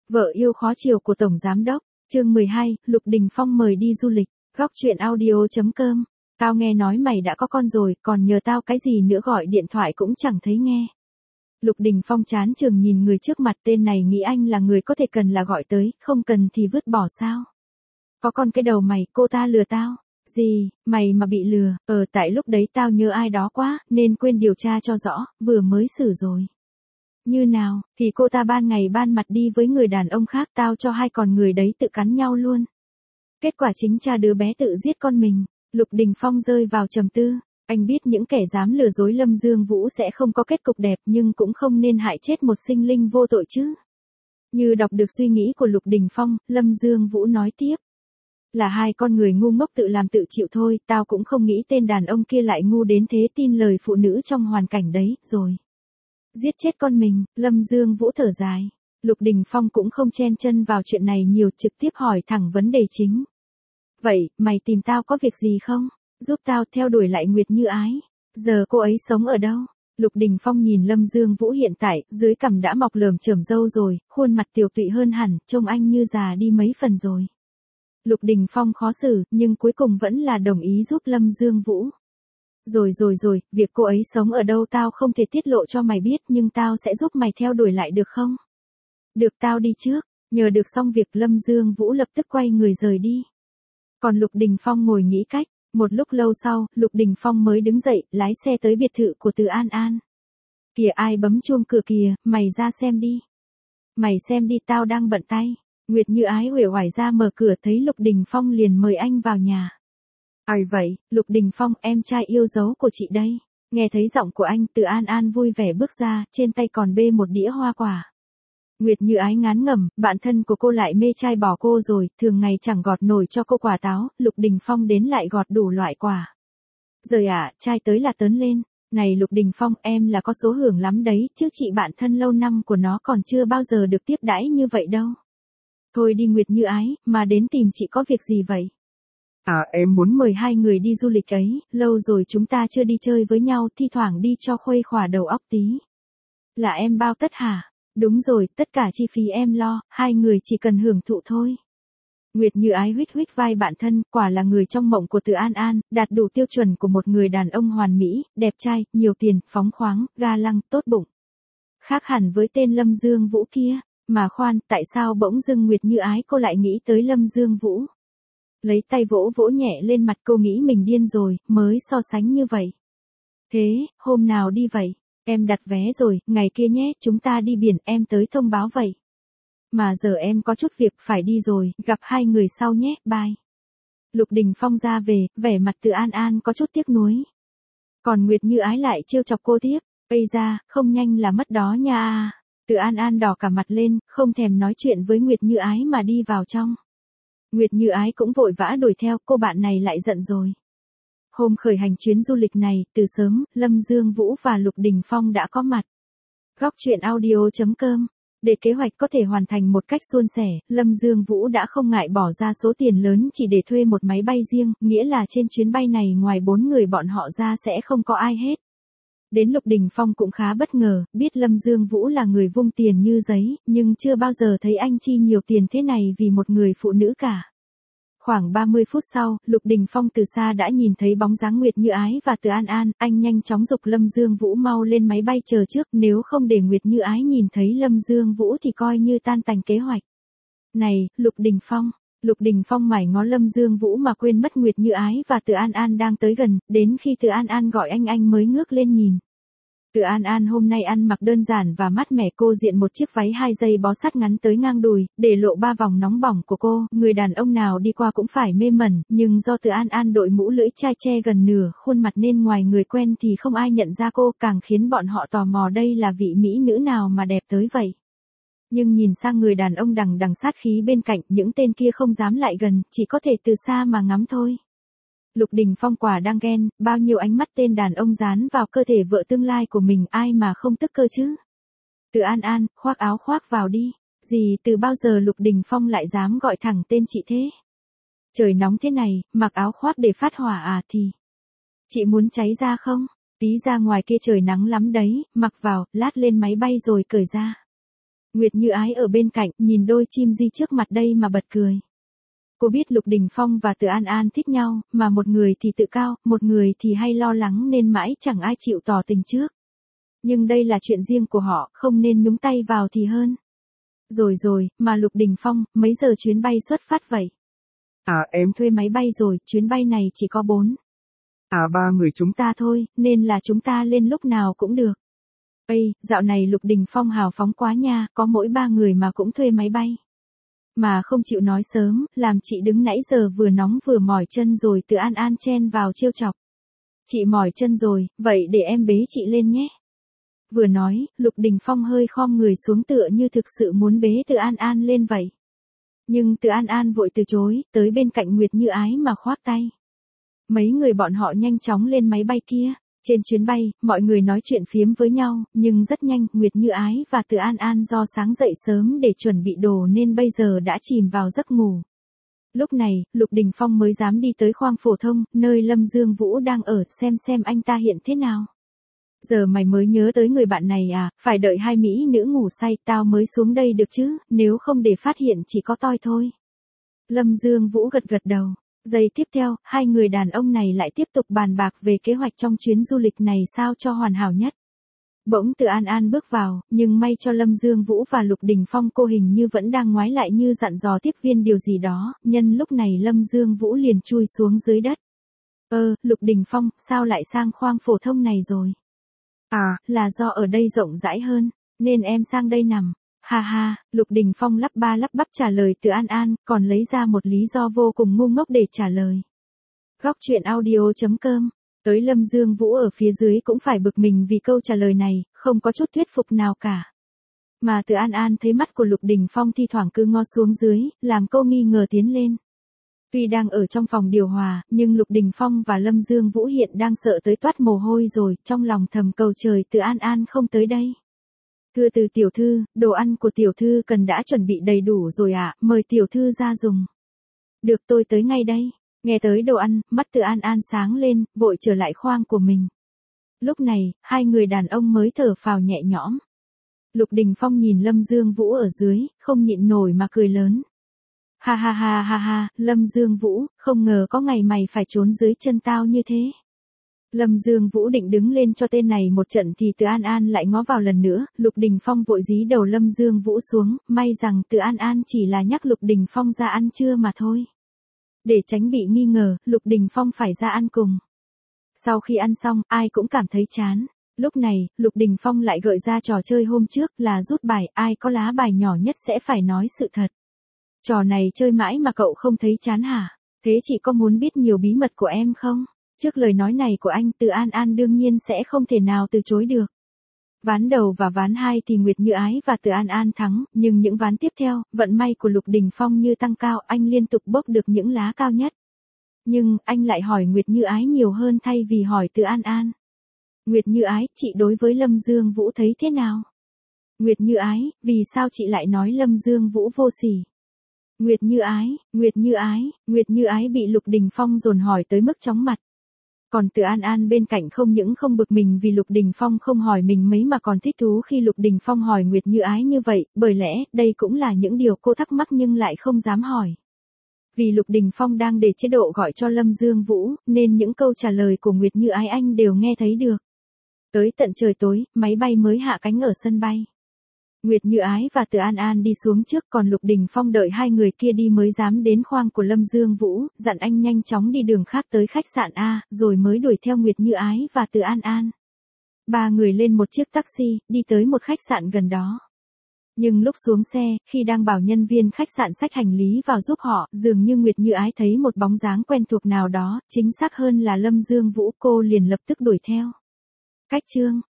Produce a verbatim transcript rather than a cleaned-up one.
Vợ yêu khó chiều của Tổng Giám Đốc, chương mười hai, Lục Đình Phong mời đi du lịch, góc truyện audio chấm com. Tao nghe nói mày đã có con rồi, còn nhờ tao cái gì nữa, gọi điện thoại cũng chẳng thấy nghe. Lục Đình Phong chán chường nhìn người trước mặt, tên này nghĩ anh là người có thể cần là gọi tới, không cần thì vứt bỏ sao? Có con cái đầu mày, cô ta lừa tao. Gì, mày mà bị lừa, ờ tại lúc đấy tao nhớ ai đó quá, nên quên điều tra cho rõ, vừa mới xử rồi. Như nào, thì cô ta ban ngày ban mặt đi với người đàn ông khác, tao cho hai con người đấy tự cắn nhau luôn. Kết quả chính cha đứa bé tự giết con mình. Lục Đình Phong rơi vào trầm tư, anh biết những kẻ dám lừa dối Lâm Dương Vũ sẽ không có kết cục đẹp, nhưng cũng không nên hại chết một sinh linh vô tội chứ. Như đọc được suy nghĩ của Lục Đình Phong, Lâm Dương Vũ nói tiếp. Là hai con người ngu ngốc tự làm tự chịu thôi, tao cũng không nghĩ tên đàn ông kia lại ngu đến thế, tin lời phụ nữ trong hoàn cảnh đấy, rồi giết chết con mình. Lâm Dương Vũ thở dài. Lục Đình Phong cũng không chen chân vào chuyện này nhiều, trực tiếp hỏi thẳng vấn đề chính. Vậy, mày tìm tao có việc gì không? Giúp tao theo đuổi lại Nguyệt Như Ái. Giờ cô ấy sống ở đâu? Lục Đình Phong nhìn Lâm Dương Vũ hiện tại, dưới cằm đã mọc lởm chởm râu rồi, khuôn mặt tiều tụy hơn hẳn, trông anh như già đi mấy phần rồi. Lục Đình Phong khó xử, nhưng cuối cùng vẫn là đồng ý giúp Lâm Dương Vũ. Rồi rồi rồi, việc cô ấy sống ở đâu tao không thể tiết lộ cho mày biết, nhưng tao sẽ giúp mày theo đuổi lại được không? Được, tao đi trước. Nhờ được xong việc, Lâm Dương Vũ lập tức quay người rời đi. Còn Lục Đình Phong ngồi nghĩ cách, một lúc lâu sau, Lục Đình Phong mới đứng dậy, lái xe tới biệt thự của Từ An An. Kìa, ai bấm chuông cửa kìa, mày ra xem đi. Mày xem đi, tao đang bận tay. Nguyệt Như Ái uể oải ra mở cửa, thấy Lục Đình Phong liền mời anh vào nhà. Ai vậy? Lục Đình Phong, em trai yêu dấu của chị đây. Nghe thấy giọng của anh, Từ An An vui vẻ bước ra, trên tay còn bê một đĩa hoa quả. Nguyệt Như Ái ngán ngẩm, bạn thân của cô lại mê trai bỏ cô rồi, thường ngày chẳng gọt nổi cho cô quả táo, Lục Đình Phong đến lại gọt đủ loại quả. Rồi à, trai tới là tớn lên. Này Lục Đình Phong, em là có số hưởng lắm đấy, chứ chị bạn thân lâu năm của nó còn chưa bao giờ được tiếp đãi như vậy đâu. Thôi đi Nguyệt Như Ái, mà đến tìm chị có việc gì vậy? À, em muốn mời hai người đi du lịch ấy, lâu rồi chúng ta chưa đi chơi với nhau, thi thoảng đi cho khuây khỏa đầu óc tí. Là em bao tất hả? Đúng rồi, tất cả chi phí em lo, hai người chỉ cần hưởng thụ thôi. Nguyệt Như Ái huých huých vai bạn thân, quả là người trong mộng của Từ An An, đạt đủ tiêu chuẩn của một người đàn ông hoàn mỹ, đẹp trai, nhiều tiền, phóng khoáng, ga lăng, tốt bụng. Khác hẳn với tên Lâm Dương Vũ kia. Mà khoan, tại sao bỗng dưng Nguyệt Như Ái cô lại nghĩ tới Lâm Dương Vũ? Lấy tay vỗ vỗ nhẹ lên mặt, cô nghĩ mình điên rồi, mới so sánh như vậy. Thế, hôm nào đi vậy? Em đặt vé rồi, ngày kia nhé, chúng ta đi biển, em tới thông báo vậy. Mà giờ em có chút việc phải đi rồi, gặp hai người sau nhé, bye. Lục Đình Phong ra về, vẻ mặt Từ An An có chút tiếc nuối. Còn Nguyệt Như Ái lại trêu chọc cô tiếp, bây ra, không nhanh là mất đó nha. Từ An An đỏ cả mặt lên, không thèm nói chuyện với Nguyệt Như Ái mà đi vào trong. Nguyệt Như Ái cũng vội vã đuổi theo, cô bạn này lại giận rồi. Hôm khởi hành chuyến du lịch này, từ sớm, Lâm Dương Vũ và Lục Đình Phong đã có mặt. Góc truyện audio chấm com. Để kế hoạch có thể hoàn thành một cách suôn sẻ, Lâm Dương Vũ đã không ngại bỏ ra số tiền lớn chỉ để thuê một máy bay riêng, nghĩa là trên chuyến bay này ngoài bốn người bọn họ ra sẽ không có ai hết. Đến Lục Đình Phong cũng khá bất ngờ, biết Lâm Dương Vũ là người vung tiền như giấy, nhưng chưa bao giờ thấy anh chi nhiều tiền thế này vì một người phụ nữ cả. Khoảng ba mươi phút sau, Lục Đình Phong từ xa đã nhìn thấy bóng dáng Nguyệt Như Ái và Từ An An, anh nhanh chóng giục Lâm Dương Vũ mau lên máy bay chờ trước, nếu không để Nguyệt Như Ái nhìn thấy Lâm Dương Vũ thì coi như tan tành kế hoạch. Này, Lục Đình Phong. Lục Đình Phong mải ngó Lâm Dương Vũ mà quên mất Nguyệt Như Ái và Từ An An đang tới gần, đến khi Từ An An gọi anh anh mới ngước lên nhìn. Từ An An hôm nay ăn mặc đơn giản và mát mẻ, cô diện một chiếc váy hai dây bó sát ngắn tới ngang đùi, để lộ ba vòng nóng bỏng của cô, người đàn ông nào đi qua cũng phải mê mẩn, nhưng do Từ An An đội mũ lưỡi chai che gần nửa khuôn mặt nên ngoài người quen thì không ai nhận ra cô, càng khiến bọn họ tò mò đây là vị mỹ nữ nào mà đẹp tới vậy. Nhưng nhìn sang người đàn ông đằng đằng sát khí bên cạnh, những tên kia không dám lại gần, chỉ có thể từ xa mà ngắm thôi. Lục Đình Phong quả đang ghen, bao nhiêu ánh mắt tên đàn ông dán vào cơ thể vợ tương lai của mình, ai mà không tức cơ chứ. Từ An An, khoác áo khoác vào đi. Gì, từ bao giờ Lục Đình Phong lại dám gọi thẳng tên chị thế? Trời nóng thế này, mặc áo khoác để phát hỏa à thì? Chị muốn cháy ra không? Tí ra ngoài kia trời nắng lắm đấy, mặc vào, lát lên máy bay rồi cởi ra. Nguyệt Như Ái ở bên cạnh, nhìn đôi chim di trước mặt đây mà bật cười. Cô biết Lục Đình Phong và Từ An An thích nhau, mà một người thì tự cao, một người thì hay lo lắng nên mãi chẳng ai chịu tỏ tình trước. Nhưng đây là chuyện riêng của họ, không nên nhúng tay vào thì hơn. Rồi rồi, mà Lục Đình Phong, mấy giờ chuyến bay xuất phát vậy? À em thuê máy bay rồi, chuyến bay này chỉ có bốn. À ba người chúng ta thôi, nên là chúng ta lên lúc nào cũng được. Ây, dạo này Lục Đình Phong hào phóng quá nha, có mỗi ba người mà cũng thuê máy bay. Mà không chịu nói sớm, làm chị đứng nãy giờ vừa nóng vừa mỏi chân rồi. Từ An An chen vào trêu chọc. Chị mỏi chân rồi, vậy để em bế chị lên nhé. Vừa nói, Lục Đình Phong hơi khom người xuống tựa như thực sự muốn bế Từ An An lên vậy. Nhưng Từ An An vội từ chối, tới bên cạnh Nguyệt Như Ái mà khoác tay. Mấy người bọn họ nhanh chóng lên máy bay kia. Trên chuyến bay, mọi người nói chuyện phiếm với nhau, nhưng rất nhanh, Nguyệt Như Ái và Từ An An do sáng dậy sớm để chuẩn bị đồ nên bây giờ đã chìm vào giấc ngủ. Lúc này, Lục Đình Phong mới dám đi tới khoang phổ thông, nơi Lâm Dương Vũ đang ở, xem xem anh ta hiện thế nào. Giờ mày mới nhớ tới người bạn này à, phải đợi hai mỹ nữ ngủ say tao mới xuống đây được chứ, nếu không để phát hiện chỉ có toi thôi. Lâm Dương Vũ gật gật đầu. Giây tiếp theo, hai người đàn ông này lại tiếp tục bàn bạc về kế hoạch trong chuyến du lịch này sao cho hoàn hảo nhất. Bỗng Từ An An bước vào, nhưng may cho Lâm Dương Vũ và Lục Đình Phong cô hình như vẫn đang ngoái lại như dặn dò tiếp viên điều gì đó, nhân lúc này Lâm Dương Vũ liền chui xuống dưới đất. Ơ, Lục Đình Phong, sao lại sang khoang phổ thông này rồi? À, là do ở đây rộng rãi hơn, nên em sang đây nằm. Ha ha, Lục Đình Phong lắp ba lắp bắp trả lời Từ An An, còn lấy ra một lý do vô cùng ngu ngốc để trả lời. Góc truyện audio chấm com. Tới Lâm Dương Vũ ở phía dưới cũng phải bực mình vì câu trả lời này, không có chút thuyết phục nào cả. Mà Từ An An thấy mắt của Lục Đình Phong thi thoảng cứ ngó xuống dưới, làm cô nghi ngờ tiến lên. Tuy đang ở trong phòng điều hòa, nhưng Lục Đình Phong và Lâm Dương Vũ hiện đang sợ tới toát mồ hôi rồi, trong lòng thầm cầu trời Từ An An không tới đây. Thưa Từ tiểu thư, đồ ăn của tiểu thư cần đã chuẩn bị đầy đủ rồi ạ, à, mời tiểu thư ra dùng. Được, tôi tới ngay đây. Nghe tới đồ ăn, mắt Từ An An sáng lên, vội trở lại khoang của mình. Lúc này, hai người đàn ông mới thở phào nhẹ nhõm. Lục Đình Phong nhìn Lâm Dương Vũ ở dưới, không nhịn nổi mà cười lớn. Ha ha ha ha ha, Lâm Dương Vũ, không ngờ có ngày mày phải trốn dưới chân tao như thế. Lâm Dương Vũ định đứng lên cho tên này một trận thì Từ An An lại ngó vào lần nữa, Lục Đình Phong vội dí đầu Lâm Dương Vũ xuống, may rằng Từ An An chỉ là nhắc Lục Đình Phong ra ăn trưa mà thôi. Để tránh bị nghi ngờ, Lục Đình Phong phải ra ăn cùng. Sau khi ăn xong, ai cũng cảm thấy chán. Lúc này, Lục Đình Phong lại gợi ra trò chơi hôm trước là rút bài, ai có lá bài nhỏ nhất sẽ phải nói sự thật. Trò này chơi mãi mà cậu không thấy chán hả? Thế chị có muốn biết nhiều bí mật của em không? Trước lời nói này của anh, Từ An An đương nhiên sẽ không thể nào từ chối được. Ván đầu và ván hai thì Nguyệt Như Ái và Từ An An thắng, nhưng những ván tiếp theo, vận may của Lục Đình Phong như tăng cao, anh liên tục bốc được những lá cao nhất. Nhưng, anh lại hỏi Nguyệt Như Ái nhiều hơn thay vì hỏi Từ An An. Nguyệt Như Ái, chị đối với Lâm Dương Vũ thấy thế nào? Nguyệt Như Ái, vì sao chị lại nói Lâm Dương Vũ vô sỉ? Nguyệt Như Ái, Nguyệt Như Ái, Nguyệt Như Ái bị Lục Đình Phong dồn hỏi tới mức chóng mặt. Còn Từ An An bên cạnh không những không bực mình vì Lục Đình Phong không hỏi mình mấy mà còn thích thú khi Lục Đình Phong hỏi Nguyệt Như Ái như vậy, bởi lẽ, đây cũng là những điều cô thắc mắc nhưng lại không dám hỏi. Vì Lục Đình Phong đang để chế độ gọi cho Lâm Dương Vũ, nên những câu trả lời của Nguyệt Như Ái anh đều nghe thấy được. Tới tận trời tối, máy bay mới hạ cánh ở sân bay. Nguyệt Như Ái và Từ An An đi xuống trước, còn Lục Đình Phong đợi hai người kia đi mới dám đến khoang của Lâm Dương Vũ, dặn anh nhanh chóng đi đường khác tới khách sạn A, rồi mới đuổi theo Nguyệt Như Ái và Từ An An. Ba người lên một chiếc taxi, đi tới một khách sạn gần đó. Nhưng lúc xuống xe, khi đang bảo nhân viên khách sạn xách hành lý vào giúp họ, dường như Nguyệt Như Ái thấy một bóng dáng quen thuộc nào đó, chính xác hơn là Lâm Dương Vũ, cô liền lập tức đuổi theo. Cách chương